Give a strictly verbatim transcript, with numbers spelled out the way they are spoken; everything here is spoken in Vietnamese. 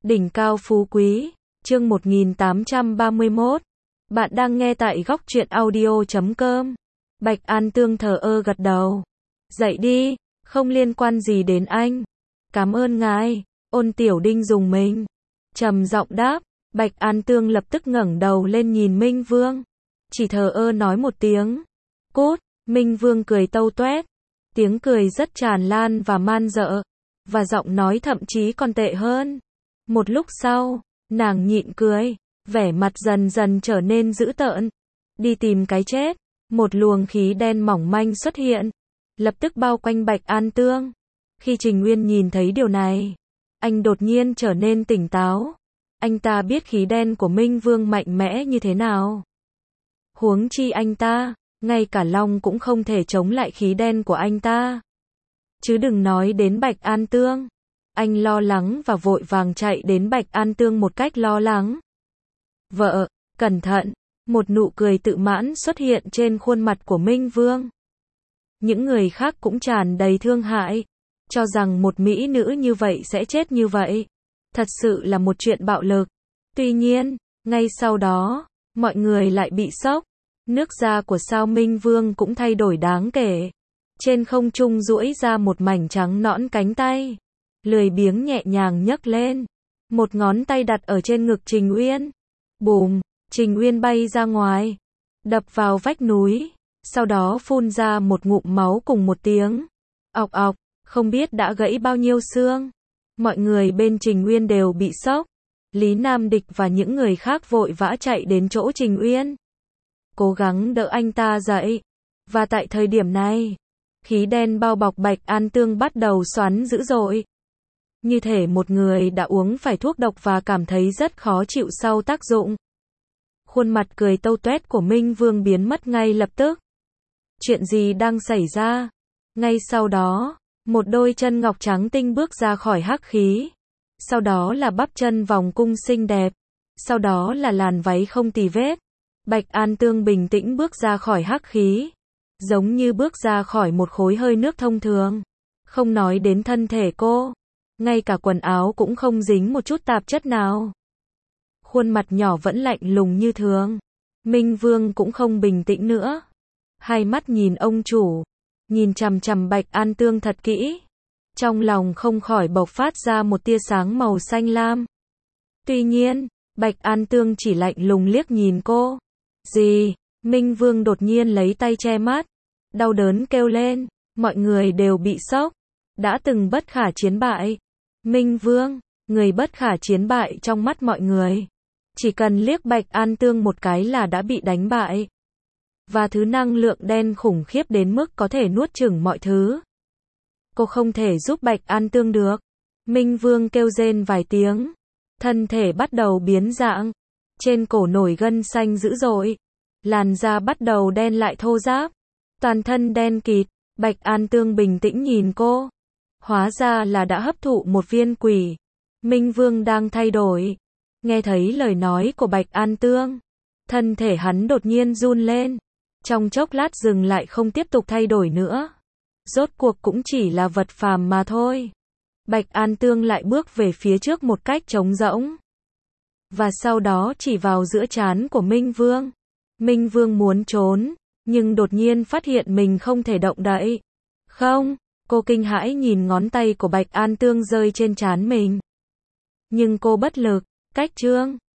Đỉnh cao phú quý, chương một nghìn tám trăm ba mươi mốt. Bạn đang nghe tại góc truyện audio chấm com. Bạch An Tương thờ ơ gật đầu. Dậy đi, không liên quan gì đến anh. Cảm ơn ngài. Ôn Tiểu Đinh dùng mình. Trầm giọng đáp. Bạch An Tương lập tức ngẩng đầu lên nhìn Minh Vương. Chỉ thờ ơ nói một tiếng. Cút. Minh Vương cười tâu toét. Tiếng cười rất tràn lan và man dợ. Và giọng nói thậm chí còn tệ hơn. Một lúc sau, nàng nhịn cười, vẻ mặt dần dần trở nên dữ tợn. Đi tìm cái chết. Một luồng khí đen mỏng manh xuất hiện, lập tức bao quanh Bạch An Tương. Khi Trình Uyên nhìn thấy điều này, anh đột nhiên trở nên tỉnh táo. Anh ta biết khí đen của Minh Vương mạnh mẽ như thế nào. Huống chi anh ta, ngay cả Long cũng không thể chống lại khí đen của anh ta. Chứ đừng nói đến Bạch An Tương. Anh lo lắng và vội vàng chạy đến Bạch An Tương một cách lo lắng. Vợ, cẩn thận. Một nụ cười tự mãn xuất hiện trên khuôn mặt của Minh Vương. Những người khác cũng tràn đầy thương hại, cho rằng một mỹ nữ như vậy sẽ chết như vậy. Thật sự là một chuyện bạo lực. Tuy nhiên, ngay sau đó, mọi người lại bị sốc. Nước da của sao Minh Vương cũng thay đổi đáng kể. Trên không trung duỗi ra một mảnh trắng nõn cánh tay. Lười biếng nhẹ nhàng nhấc lên. Một ngón tay đặt ở trên ngực Trình Uyên. Bùm, Trình Uyên bay ra ngoài. Đập vào vách núi. Sau đó phun ra một ngụm máu cùng một tiếng. Ọc ọc, không biết đã gãy bao nhiêu xương. Mọi người bên Trình Uyên đều bị sốc. Lý Nam Địch và những người khác vội vã chạy đến chỗ Trình Uyên. Cố gắng đỡ anh ta dậy. Và tại thời điểm này, khí đen bao bọc Bạch An Tương bắt đầu xoắn dữ dội. Như thể một người đã uống phải thuốc độc và cảm thấy rất khó chịu sau tác dụng. Khuôn mặt cười tâu toét của Minh Vương biến mất ngay lập tức. Chuyện gì đang xảy ra? Ngay sau đó, một đôi chân ngọc trắng tinh bước ra khỏi hắc khí. Sau đó là bắp chân vòng cung xinh đẹp. Sau đó là làn váy không tì vết. Bạch An Tương bình tĩnh bước ra khỏi hắc khí. Giống như bước ra khỏi một khối hơi nước thông thường. Không nói đến thân thể cô. Ngay cả quần áo cũng không dính một chút tạp chất nào. Khuôn mặt nhỏ vẫn lạnh lùng như thường. Minh Vương cũng không bình tĩnh nữa. Hai mắt nhìn ông chủ. Nhìn chằm chằm Bạch An Tương thật kỹ. Trong lòng không khỏi bộc phát ra một tia sáng màu xanh lam. Tuy nhiên, Bạch An Tương chỉ lạnh lùng liếc nhìn cô. Gì? Minh Vương đột nhiên lấy tay che mắt. Đau đớn kêu lên. Mọi người đều bị sốc. Đã từng bất khả chiến bại. Minh Vương, người bất khả chiến bại trong mắt mọi người. Chỉ cần liếc Bạch An Tương một cái là đã bị đánh bại. Và thứ năng lượng đen khủng khiếp đến mức có thể nuốt chửng mọi thứ. Cô không thể giúp Bạch An Tương được. Minh Vương kêu rên vài tiếng. Thân thể bắt đầu biến dạng. Trên cổ nổi gân xanh dữ dội. Làn da bắt đầu đen lại thô ráp. Toàn thân đen kịt. Bạch An Tương bình tĩnh nhìn cô. Hóa ra là đã hấp thụ một viên quỷ. Minh Vương đang thay đổi. Nghe thấy lời nói của Bạch An Tương. Thân thể hắn đột nhiên run lên. Trong chốc lát dừng lại không tiếp tục thay đổi nữa. Rốt cuộc cũng chỉ là vật phàm mà thôi. Bạch An Tương lại bước về phía trước một cách trống rỗng. Và sau đó chỉ vào giữa trán của Minh Vương. Minh Vương muốn trốn. Nhưng đột nhiên phát hiện mình không thể động đậy. Không. Cô kinh hãi nhìn ngón tay của Bạch An Tương rơi trên trán mình. Nhưng cô bất lực, cách trương,